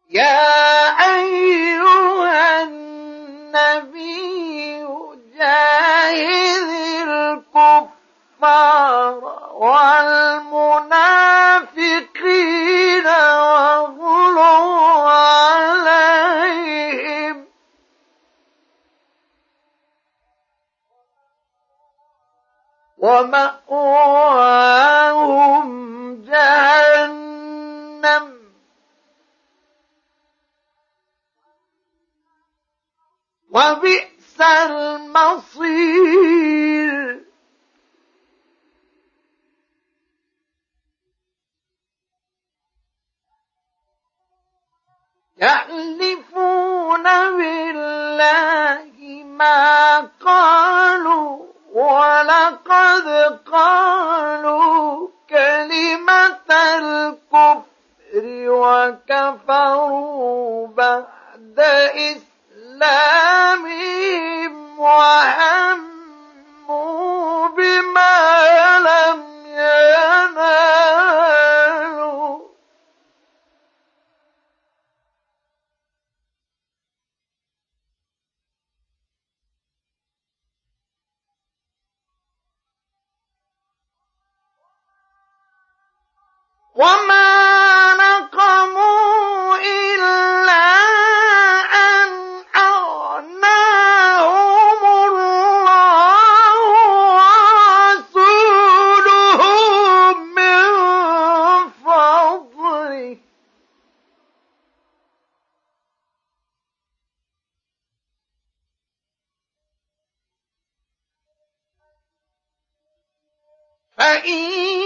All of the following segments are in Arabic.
يا أيها النبي جاهد الكفار والمنافقين واغلظ عليهم ومأواهم جهنم وبئس المصير. يحلفون بالله ما قالوا ولقد قالوا كلمة الكفر وكفروا بعد إسلامهم وهموا بما لم ينالوا وما نقموا إلا أن أغناهم الله ورسوله من فضله فإن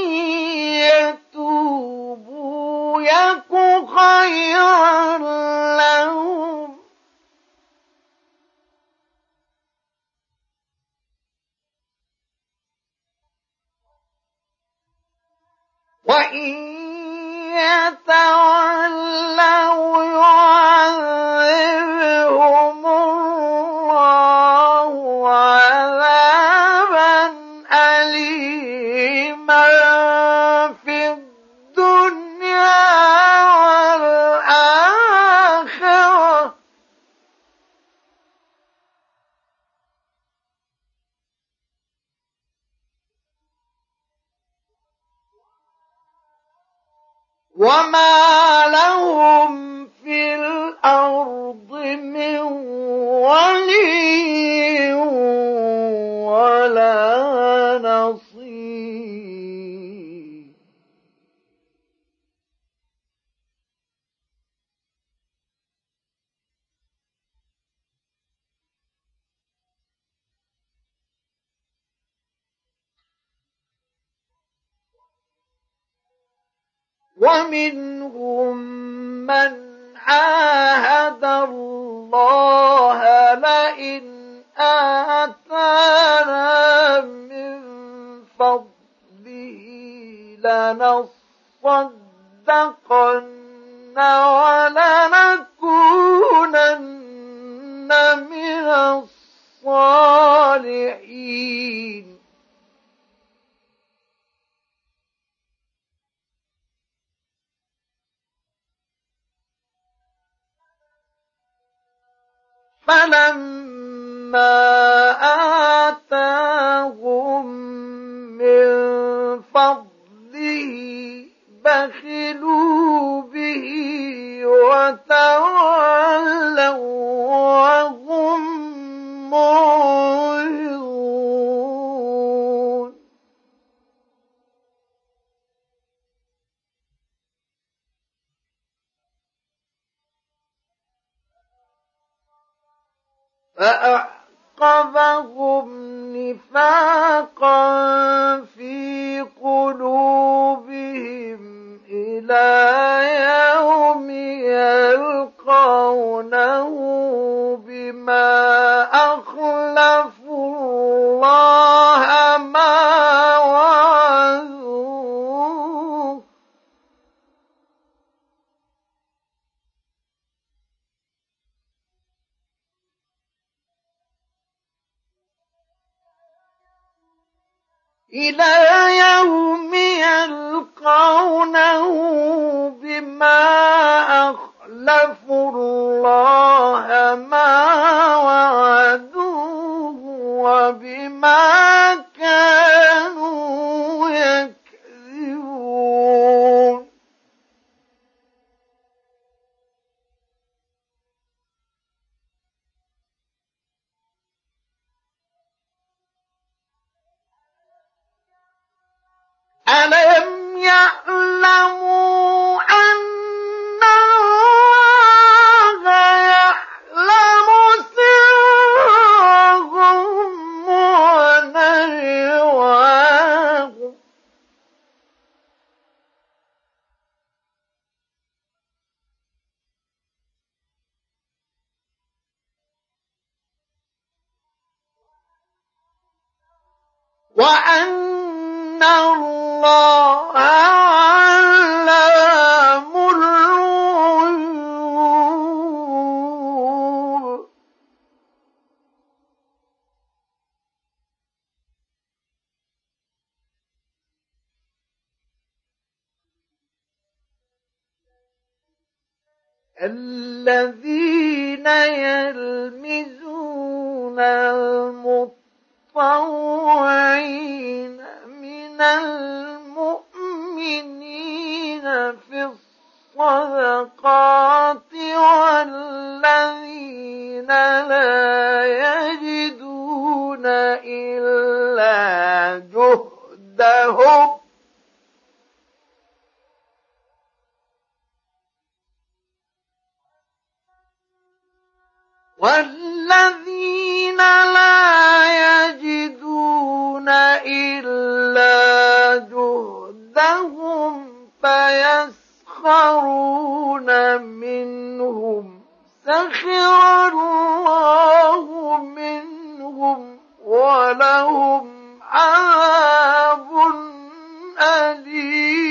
يتوبوا يك خيرا لهم وإن يتولوا يعذبهم الله عذابا أليما في الدنيا والآخرة وما لهم في الأرض من ولي ولا نصير. ومنهم من عاهد الله لئن آتانا من فضله لنصدقن ولنكونن من الصالحين. فلما آتاهم من فضله بخلوا به وتولوا وهم معرضون. فأعقبهم نفاقا في قلوبهم إلى يوم يلقونه بما أخلفوا الله ما وعدوه إلى يوم يلقونه بما أخلفوا أخلفوا الله ما وعدوه وبما كانوا يكذبون ألم يعلموا أن الله يعلم سرهم ونجواهم وأن الله علام الغيوب الذين يلمزون المطوعين من المؤمنين في الصدقات والذين لا يجدون إلا جهدهم والذين لا يجدون إلا جهدهم فيسخرون منهم سخر الله منهم ولهم عذاب أليم